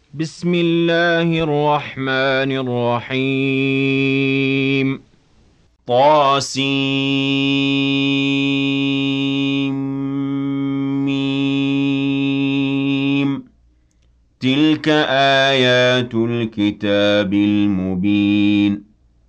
بسم الله الرحمن الرحيم. طاسيم. تلك آيات الكتاب المبين.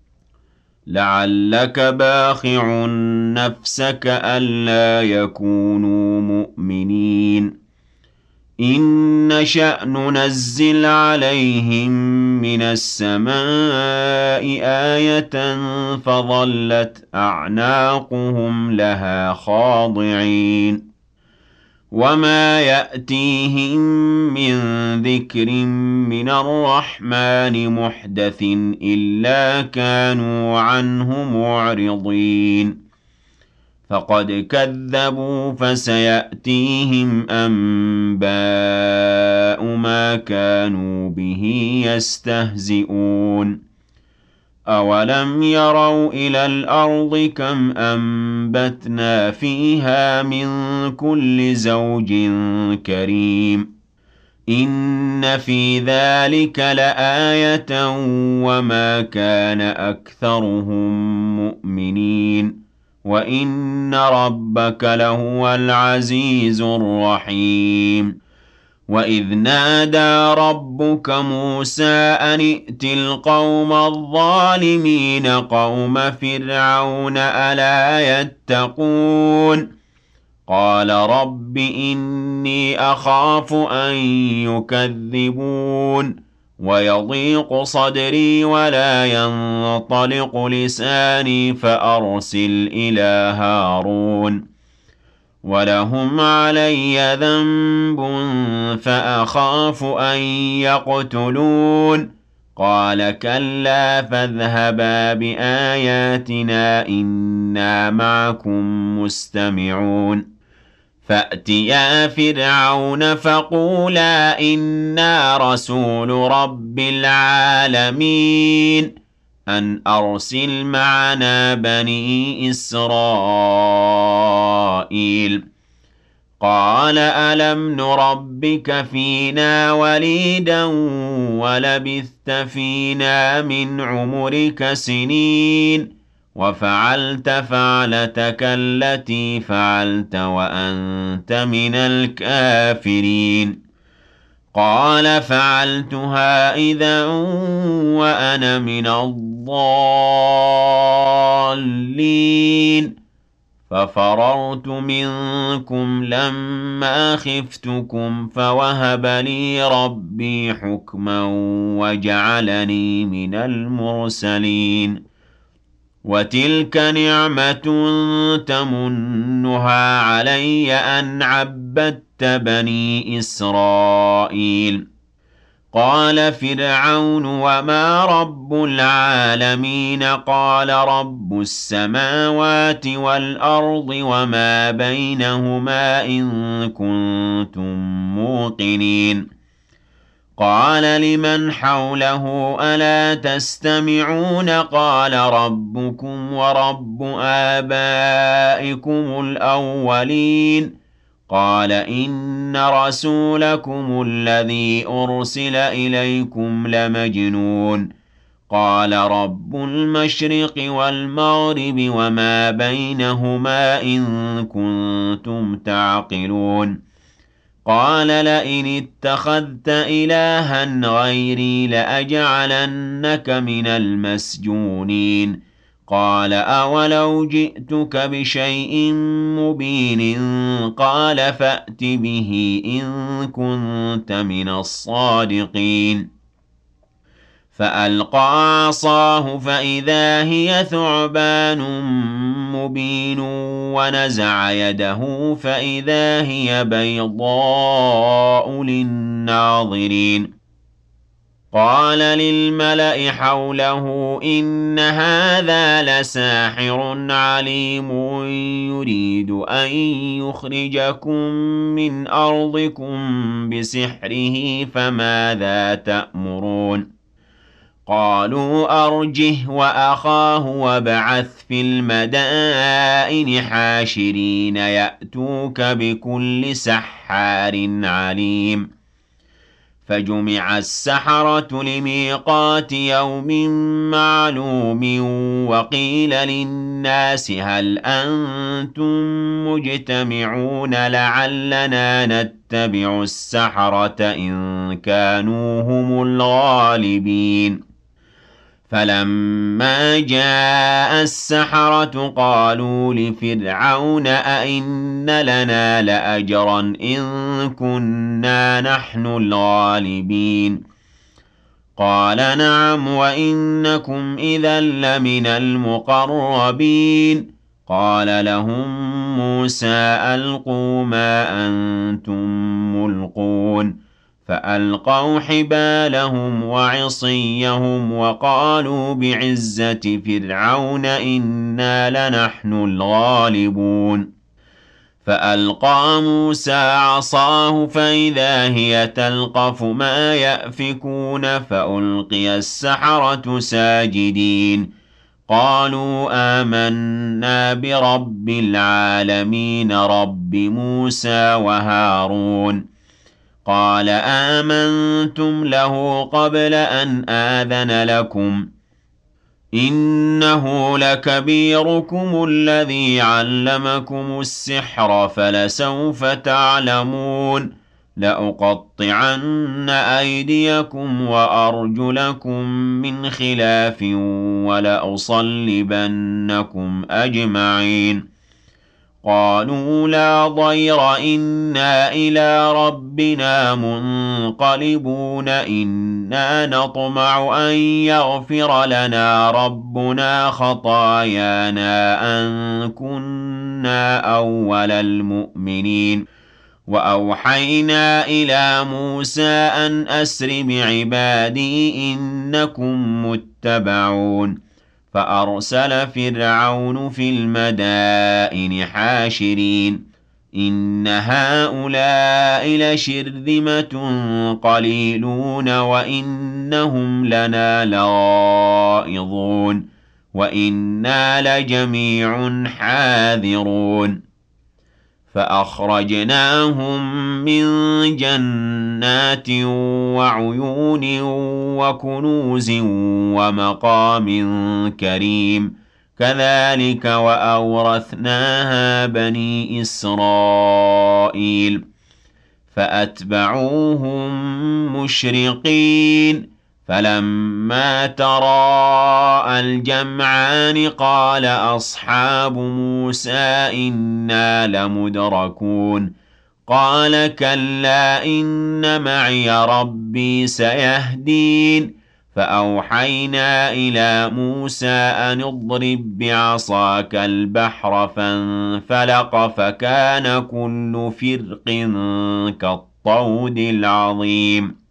لعلك باخع نفسك ألا يكونوا مؤمنين إن نشأ ننزل عليهم من السماء آية فظلت أعناقهم لها خاضعين وما يأتيهم من ذكر من الرحمن محدث إلا كانوا عنه معرضين فقد كذبوا فسيأتيهم أنباء ما كانوا به يستهزئون أولم يروا إلى الأرض كم أنبتنا فيها من كل زوج كريم إن في ذلك لآية وما كان أكثرهم مؤمنين وَإِنَّ رَبَّكَ لَهُوَ الْعَزِيزُ الرَّحِيمُ وَإِذْ نَادَىٰ رَبُّكَ مُوسَىٰ أَنِ ائْتِ الْقَوْمَ الظَّالِمِينَ قَوْمَ فِرْعَوْنَ أَلَا يَتَّقُونَ قَالَ رَبِّ إِنِّي أَخَافُ أَن يُكَذِّبُونِ وَيَضِيقُ صَدْرِي وَلَا يَنطَلِقُ لِسَانِي فَأَرْسِلْ إِلَىٰ هَارُونَ وَلَهُمْ عَلَيَّ ذَنبٌ فَأَخَافُ أَن يَقْتُلُونِ قَالَ كَلَّا فَاذْهَبَا بِآيَاتِنَا إِنَّا مَعَكُم مُّسْتَمِعُونَ فَأْتِيَا فِرْعَوْنَ فَقُولَا إِنَّا رَسُولُ رَبِّ الْعَالَمِينَ أَنْ أَرْسِلْ مَعَنَا بَنِي إِسْرَائِيلَ قَالَ أَلَمْ نُرَبِّكَ فِينَا وَلِيدًا وَلَبِثْتَ فِينَا مِنْ عُمُرِكَ سِنِينَ وَفَعَلْتَ فَعْلَتَكَ الَّتِي فَعَلْتَ وَأَنتَ مِنَ الْكَافِرِينَ قَالَ فَعَلْتُهَا إِذًا وَأَنَا مِنَ الضَّالِّينَ فَفَرَرْتُ مِنكُمْ لَمَّا خِفْتُكُمْ فَوَهَبَ لِي رَبِّي حُكْمًا وَجَعَلَنِي مِنَ الْمُرْسَلِينَ وَتِلْكَ نِعْمَةٌ تَمُنُّهَا عَلَيَّ أَنْ عَبَّدتَّ بَنِي إِسْرَائِيلَ قَالَ فِرْعَوْنُ وَمَا رَبُّ الْعَالَمِينَ قَالَ رَبُّ السَّمَاوَاتِ وَالْأَرْضِ وَمَا بَيْنَهُمَا إِن كُنتُم مُّوقِنِينَ قَالَ لِمَنْ حَوْلَهُ أَلَا تَسْتَمِعُونَ قَالَ رَبُّكُمْ وَرَبُّ آبَائِكُمُ الْأَوَّلِينَ قَالَ إِنَّ رَسُولَكُمُ الَّذِي أُرْسِلَ إِلَيْكُمْ لَمَجْنُونٌ قَالَ رَبُّ الْمَشْرِقِ وَالْمَغْرِبِ وَمَا بَيْنَهُمَا إِن كُنتُمْ تَعْقِلُونَ قَالَ لَئِنِ اتَّخَذْتَ إِلَٰهًا غَيْرِي لَأَجْعَلَنَّكَ مِنَ الْمَسْجُونِينَ قَالَ أَوَلَوْ جِئْتُكَ بِشَيْءٍ مُّبِينٍ قَالَ فَأْتِ بِهِ إِن كُنتَ مِنَ الصَّادِقِينَ فَأَلْقَىٰ عَصَاهُ فَإِذَا هِيَ ثُعْبَانٌ مُّبِينٌ وَنَزَعَ يَدَهُ فَإِذَا هِيَ بَيْضَاءُ لِلنَّاظِرِينَ قَالَ لِلْمَلَإِ حَوْلَهُ إِنَّ هَٰذَا لَسَاحِرٌ عَلِيمٌ يُرِيدُ أَن يُخْرِجَكُم مِّنْ أَرْضِكُم بِسِحْرِهِ فَمَاذَا تَأْمُرُونَ قَالُوا أَرْجِهْ وَأَخَاهُ وَابْعَثْ فِي الْمَدَائِنِ حَاشِرِينَ يَأْتُوكَ بِكُلِّ سَحَّارٍ عَلِيمٍ فجمع السحرة لميقات يوم معلوم وقيل للناس هل أنتم مجتمعون لعلنا نتبع السحرة إن كانوا هم الغالبين فلما جاء السحرة قالوا لفرعون أئن لنا لأجرا إن كنا نحن الغالبين قال نعم وإنكم إذا لمن المقربين قال لهم موسى ألقوا ما أنتم ملقون فألقوا حبالهم وعصيهم وقالوا بعزة فرعون إنا لنحن الغالبون فألقى موسى عصاه فإذا هي تلقف ما يأفكون فألقي السحرة ساجدين قالوا آمنا برب العالمين رب موسى وهارون قال آمنتم له قبل أن آذن لكم إنه لكبيركم الذي علمكم السحر فلسوف تعلمون لأقطعن أيديكم وأرجلكم من خلاف ولأصلبنكم أجمعين قالوا لا ضير إنا إلى ربنا منقلبون إنا نطمع أن يغفر لنا ربنا خطايانا أن كنا أول المؤمنين وأوحينا إلى موسى أن أسر بعبادي إنكم متبعون فأرسل فرعون في المدائن حاشرين إن هؤلاء لشرذمة قليلون وإنهم لنا لغائظون وإنا لجميع حاذرون فأخرجناهم من جنات وعيون وكنوز ومقام كريم كذلك وأورثناها بني إسرائيل فأتبعوهم مشرقين فلما تراءى الجمعان قال أصحاب موسى إنا لمدركون قال كلا إن معي ربي سيهدين فأوحينا إلى موسى أن اضرب بعصاك البحر فانفلق فكان كل فرق كالطود العظيم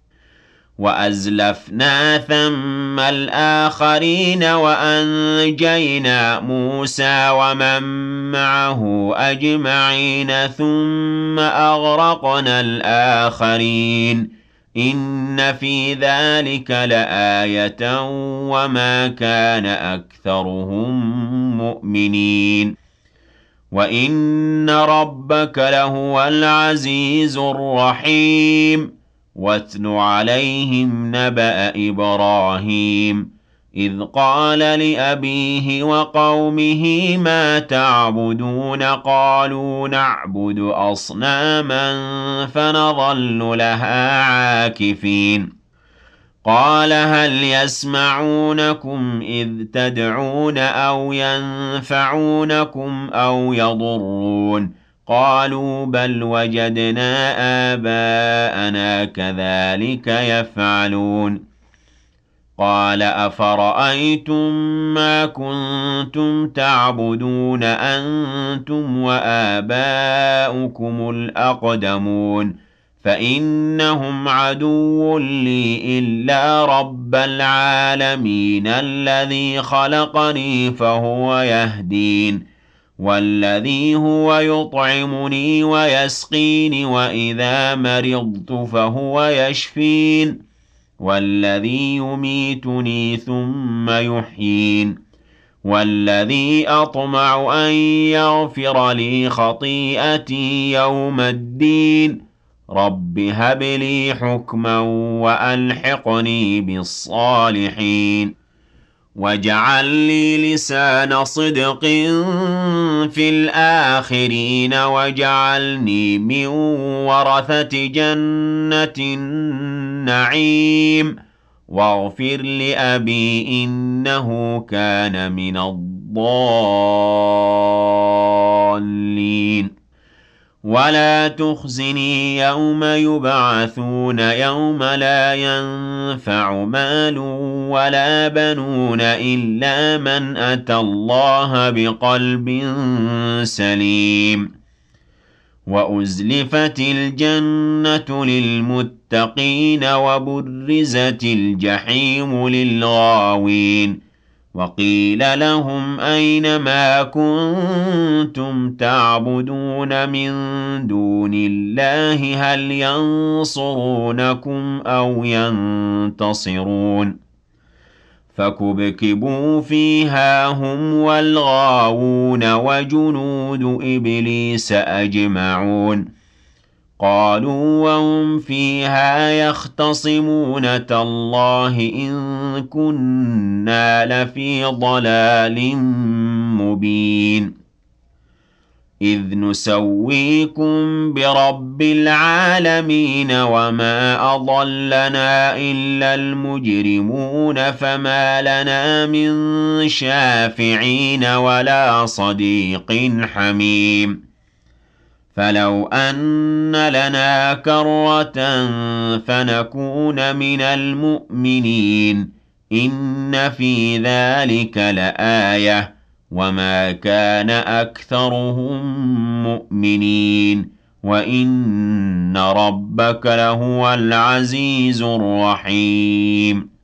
وأزلفنا ثم الآخرين وأنجينا موسى ومن معه أجمعين ثم أغرقنا الآخرين إن في ذلك لآية وما كان أكثرهم مؤمنين وإن ربك لهو العزيز الرحيم واتل عليهم نبأ إبراهيم إذ قال لأبيه وقومه ما تعبدون قالوا نعبد أصناما فنظل لها عاكفين قال هل يسمعونكم إذ تدعون أو ينفعونكم أو يضرون قالوا بل وجدنا آباءنا كذلك يفعلون قال أفرأيتم ما كنتم تعبدون أنتم وآباؤكم الأقدمون فإنهم عدو لي إلا رب العالمين الذي خلقني فهو يهدين والذي هو يطعمني ويسقين وإذا مرضت فهو يشفين والذي يميتني ثم يحيين والذي أطمع أن يغفر لي خطيئتي يوم الدين رب هب لي حكما وألحقني بالصالحين واجعل لي لسان صدق في الآخرين واجعلني من ورثة جنة النعيم واغفر لأبي إنه كان من الضالين ولا تخزني يوم يبعثون يوم لا ينفع مال ولا بنون إلا من أتى الله بقلب سليم وأزلفت الجنة للمتقين وبرزت الجحيم للغاوين وقيل لهم أين ما كنتم تعبدون من دون الله هل ينصرونكم أو ينتصرون فكبكبوا فيها هم والغاوون وجنود إبليس أجمعون قالوا وهم فيها يختصمون تالله إن كنا لفي ضلال مبين إذ نسويكم برب العالمين وما أضلنا إلا المجرمون فما لنا من شافعين ولا صديق حميم فلو أن لنا كرة فنكون من المؤمنين إن في ذلك لآية وما كان أكثرهم مؤمنين وإن ربك لهو العزيز الرحيم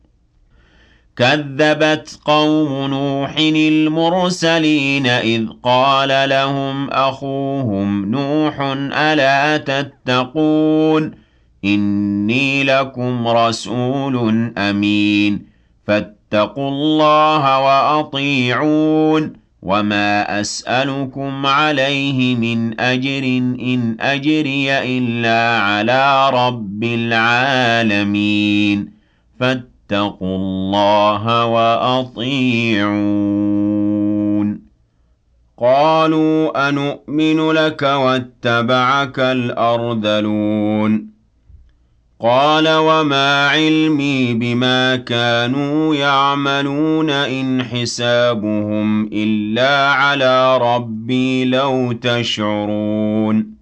كذبت قوم نوح المرسلين إذ قال لهم أخوهم نوح ألا تتقون إني لكم رسول أمين فاتقوا الله وأطيعون وما أسألكم عليه من أجر إن أجري إلا على رب العالمين فاتقوا الله وأطيعون قالوا أنؤمن لك واتبعك الأرذلون قال وما علمي بما كانوا يعملون إن حسابهم إلا على ربي لو تشعرون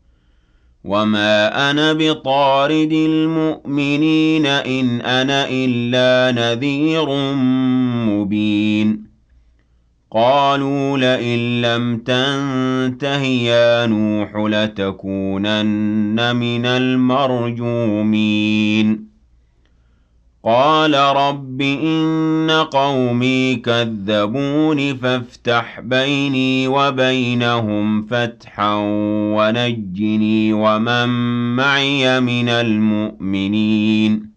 وما أنا بطارد المؤمنين إن أنا إلا نذير مبين قالوا لئن لم تنته يا نوح لتكونن من المرجومين قال رب إن قومي كذبون فافتح بيني وبينهم فتحا ونجني ومن معي من المؤمنين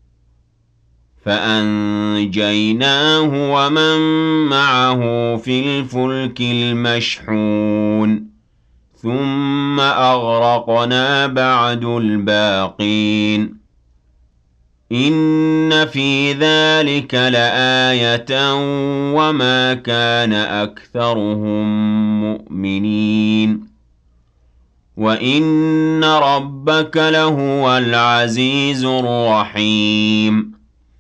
فأنجيناه ومن معه في الفلك المشحون ثم أغرقنا بعد الباقين إن في ذلك لآية وما كان أكثرهم مؤمنين وإن ربك لهو العزيز الرحيم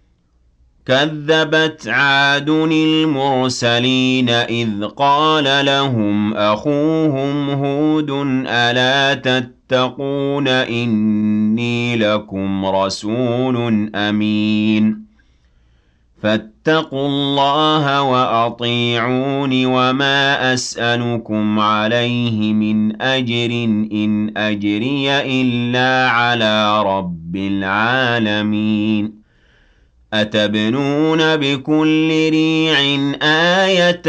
كذبت عاد المرسلين إذ قال لهم أخوهم هود ألا تتقون إني لكم رسول أمين فاتقوا الله وأطيعون وما أسألكم عليه من أجر إن أجري إلا على رب العالمين أتبنون بكل ريع آية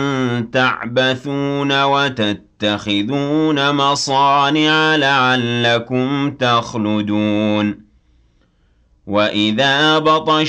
تعبثون وتتخذون مصانع لعلكم تخلدون وإذا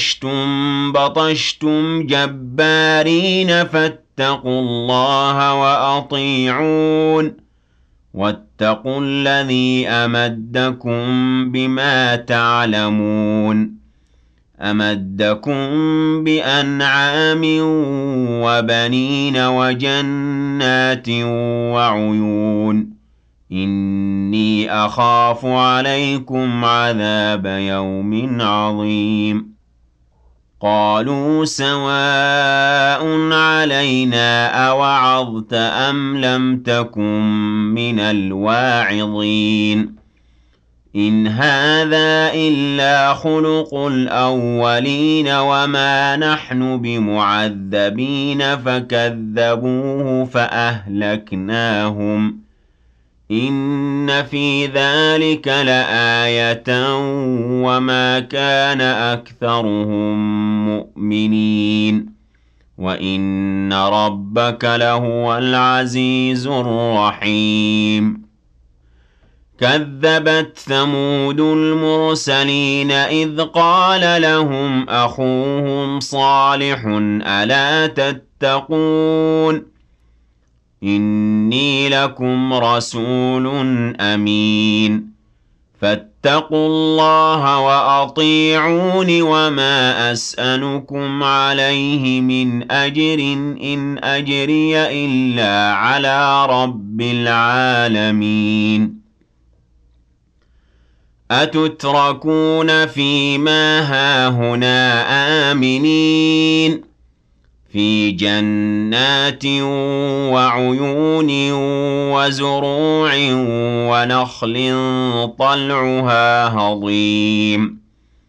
بطشتم جبارين فاتقوا الله وأطيعون واتقوا الذي أمدكم بما تعلمون أمدكم بأنعام وبنين وجنات وعيون إني أخاف عليكم عذاب يوم عظيم قالوا سواء علينا أوعظت أم لم تكن من الواعظين إن هذا إلا خلق الأولين وما نحن بمعذبين فكذبوه فأهلكناهم إن في ذلك لآية وما كان أكثرهم مؤمنين وإن ربك لهو العزيز الرحيم كذبت ثمود المرسلين إذ قال لهم أخوهم صالح ألا تتقون إني لكم رسول أمين فاتقوا الله وأطيعون وما أسألكم عليه من أجر إن أجري إلا على رب العالمين أتتركون فيما هاهنا آمنين في جنات وعيون وزروع ونخل طلعها هضيم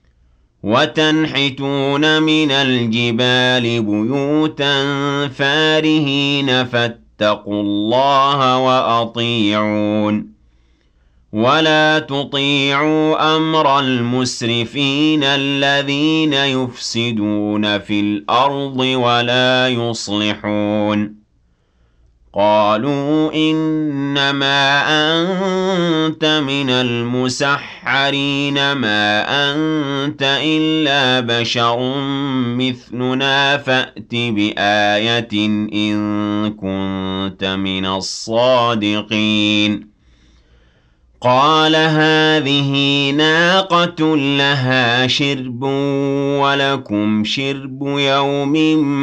وتنحتون من الجبال بيوتا فارهين فاتقوا الله وأطيعون ولا تطيعوا أمر المسرفين الذين يفسدون في الأرض ولا يصلحون قالوا إنما أنت من المسحرين ما أنت إلا بشر مثلنا فأت بآية إن كنت من الصادقين قال هذه ناقة لها شرب ولكم شرب يوم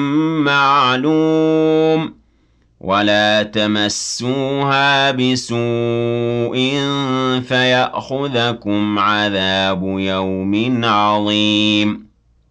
معلوم ولا تمسوها بسوء فيأخذكم عذاب يوم عظيم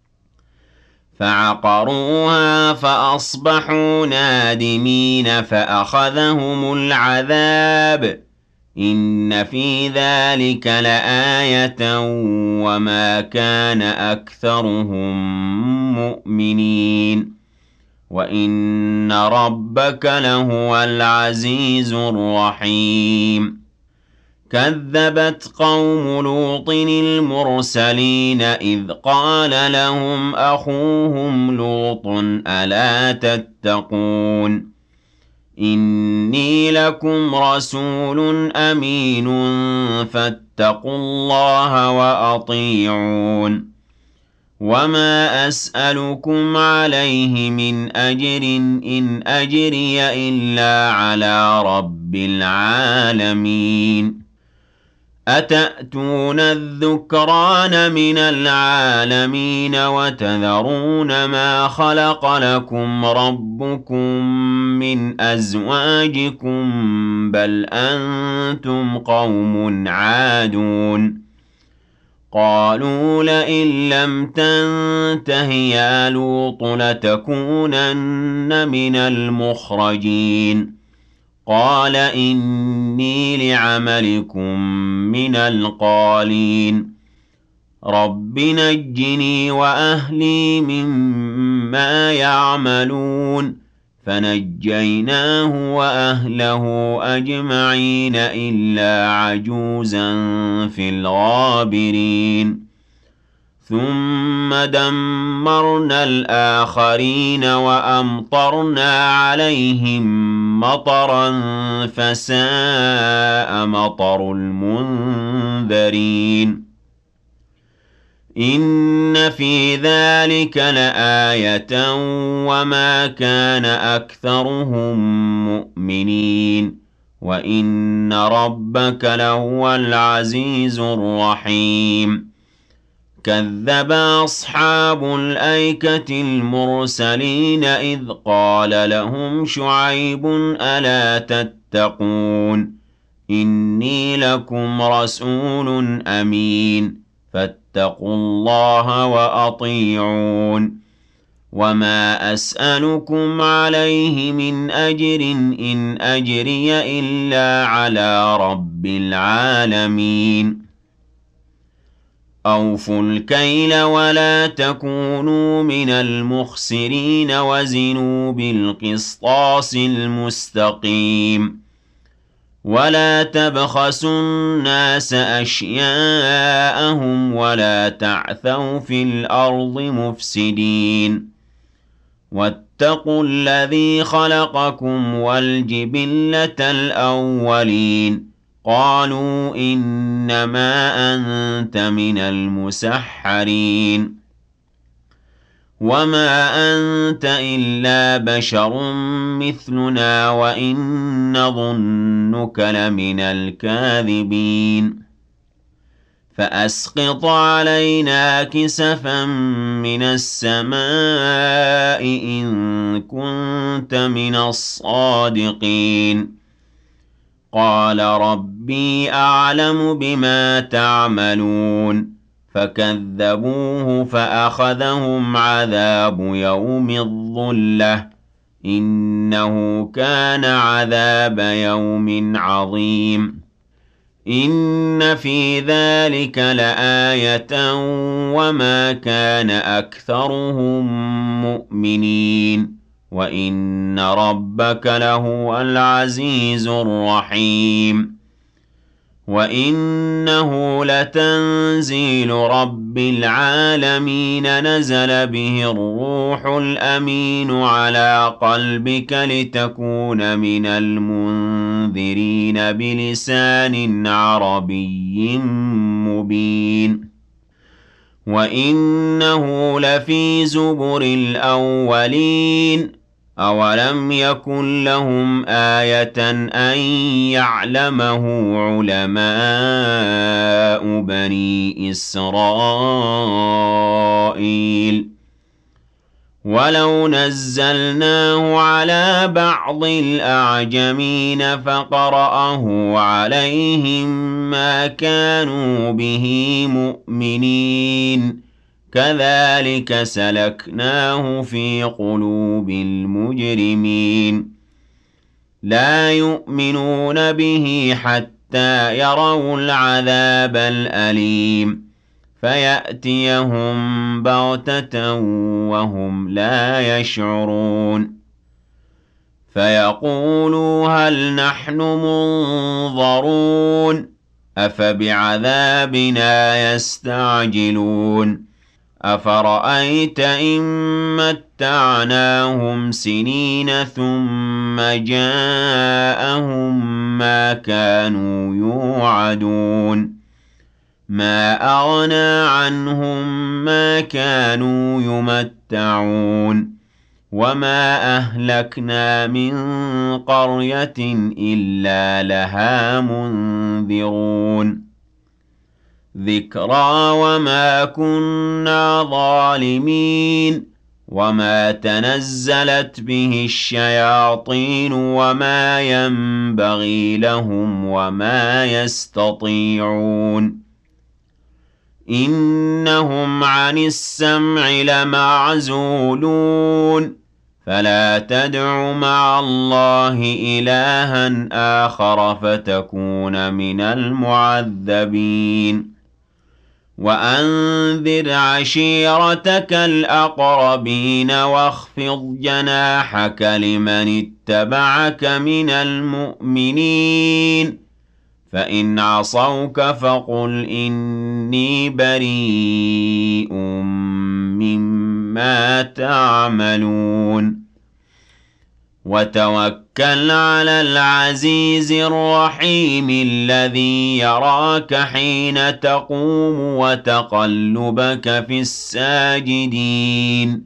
فعقروها فأصبحوا نادمين فأخذهم العذاب إن في ذلك لآية وما كان أكثرهم مؤمنين وإن ربك لهو العزيز الرحيم كذبت قوم لوط المرسلين إذ قال لهم أخوهم لوط ألا تتقون إني لكم رسول أمين فاتقوا الله وأطيعون وما أسألكم عليه من أجر إن أجري إلا على رب العالمين أتأتون الذكران من العالمين وتذرون ما خلق لكم ربكم من أزواجكم بل أنتم قوم عادون قالوا لئن لم تنته يا لوط لتكونن من المخرجين قال إني لعملكم من القالين رب نجني وأهلي مما يعملون فنجيناه وأهله أجمعين إلا عجوزا في الغابرين ثم دمرنا الآخرين وأمطرنا عليهم مطرا فساء مطر المنذرين إن في ذلك لآية وما كان أكثرهم مؤمنين وَإِنَّ رَبَّكَ لَهُوَ الْعَزِيزُ الرَّحِيمُ كَذَّبَ أَصْحَابُ الْأَيْكَةِ الْمُرْسَلِينَ إِذْ قَالَ لَهُمْ شُعَيْبٌ أَلَا تَتَّقُونَ إِنِّي لَكُمْ رَسُولٌ أَمِينٌ فَاتَّقُوا اللَّهَ وَأَطِيعُونِ وَمَا أَسْأَلُكُمْ عَلَيْهِ مِنْ أَجْرٍ إِنْ أَجْرِيَ إِلَّا عَلَى رَبِّ الْعَالَمِينَ أَوْفُوا الْكَيْلَ وَلَا تَكُونُوا مِنَ الْمُخْسِرِينَ وَزِنُوا بِالْقِسْطَاسِ الْمُسْتَقِيمِ وَلَا تَبْخَسُوا النَّاسَ أَشْيَاءَهُمْ وَلَا تَعْثَوْا فِي الْأَرْضِ مُفْسِدِينَ وَاتَّقُوا الَّذِي خَلَقَكُمْ وَالْجِبِلَّةَ الْأَوَّلِينَ قَالُوا إِنَّمَا أَنتَ مِنَ الْمُسَحَّرِينَ وَمَا أَنتَ إِلَّا بَشَرٌ مِّثْلُنَا وَإِن نَّظُنُّكَ لَمِنَ الْكَاذِبِينَ فَأَسْقِطْ عَلَيْنَا كِسَفًا مِّنَ السَّمَاءِ إِن كُنتَ مِنَ الصَّادِقِينَ قَالَ رَبِّي أَعْلَمُ بِمَا تَعْمَلُونَ فَكَذَّبُوهُ فَأَخَذَهُمْ عَذَابُ يَوْمِ الظُّلَّةِ إِنَّهُ كَانَ عَذَابَ يَوْمٍ عَظِيمٍ إِنَّ فِي ذَلِكَ لَآيَةً وَمَا كَانَ أَكْثَرُهُم مُّؤْمِنِينَ وَإِنَّ رَبَّكَ لَهُوَ الْعَزِيزُ الرَّحِيمُ وَإِنَّهُ لَتَنزِيلُ رَبِّ الْعَالَمِينَ نَزَلَ بِهِ الرُّوحُ الْأَمِينُ عَلَىٰ قَلْبِكَ لِتَكُونَ مِنَ الْمُنذِرِينَ بِلِسَانٍ عَرَبِيٍّ مُّبِينٍ وَإِنَّهُ لَفِي زُبُرِ الْأَوَّلِينَ أَوَلَمْ يَكُن لَّهُمْ آيَةً أَن يَعْلَمَهُ عُلَمَاءُ بَنِي إِسْرَائِيلَ وَلَوْ نَزَّلْنَاهُ عَلَىٰ بَعْضِ الْأَعْجَمِينَ فَقَرَأَهُ عَلَيْهِم مَّا كَانُوا بِهِ مُؤْمِنِينَ كَذَٰلِكَ سَلَكْنَاهُ فِي قُلُوبِ الْمُجْرِمِينَ لَا يُؤْمِنُونَ بِهِ حَتَّىٰ يَرَوُا الْعَذَابَ الْأَلِيمَ فَيَأْتِيَهُم بَغْتَةً وَهُمْ لَا يَشْعُرُونَ فَيَقُولُوا هَلْ نَحْنُ مُنظَرُونَ أَفَبِعَذَابِنَا يَسْتَعْجِلُونَ أَفَرَأَيْتَ إِن مَّتَّعْنَاهُمْ سِنِينَ ثُمَّ جَاءَهُم مَّا كَانُوا يُوعَدُونَ مَا أَغْنَىٰ عَنْهُم مَّا كَانُوا يُمَتَّعُونَ وَمَا أَهْلَكْنَا مِن قَرْيَةٍ إِلَّا لَهَا مُنذِرُونَ ذِكْرَىٰ وَمَا كُنَّا ظَالِمِينَ وَمَا تَنَزَّلَتْ بِهِ الشَّيَاطِينُ وَمَا يَنبَغِي لَهُمْ وَمَا يَسْتَطِيعُونَ إِنَّهُمْ عَنِ السَّمْعِ لَمَعْزُولُونَ فَلَا تَدْعُ مَعَ اللَّهِ إِلَٰهًا آخَرَ فَتَكُونَ مِنَ الْمُعَذَّبِينَ وَأَنذِرْ عَشِيرَتَكَ الْأَقْرَبِينَ وَاخْفِضْ جَنَاحَكَ لِمَنِ اتَّبَعَكَ مِنَ الْمُؤْمِنِينَ فَإِنْ عَصَوْكَ فَقُلْ إِنِّي بَرِيءٌ مِّمَّا تَعْمَلُونَ وَتَوَكَّلْ عَلَى الْعَزِيزِ الرَّحِيمِ الَّذِي يَرَاكَ حِينَ تَقُومُ وَتَقَلُّبَكَ فِي السَّاجِدِينَ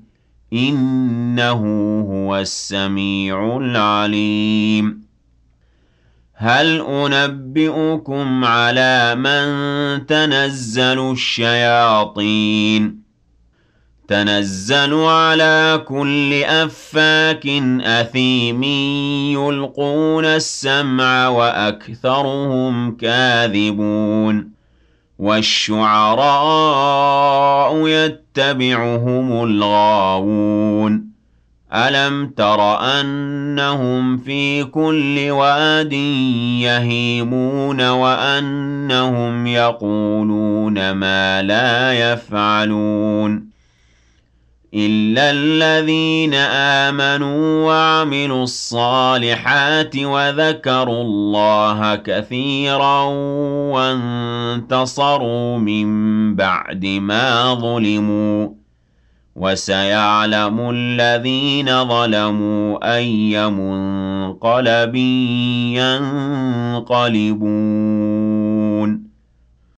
إِنَّهُ هُوَ السَّمِيعُ الْعَلِيمُ هل أنبئكم على من تنزل الشياطين تنزل على كل أفاك أثيم يلقون السمع وأكثرهم كاذبون والشعراء يتبعهم الغاوون ألم تر أنهم في كل واد يهيمون وأنهم يقولون ما لا يفعلون إلا الذين آمنوا وعملوا الصالحات وذكروا الله كثيرا وانتصروا من بعد ما ظلموا وسيعلم الذين ظلموا أي منقلب ينقلبون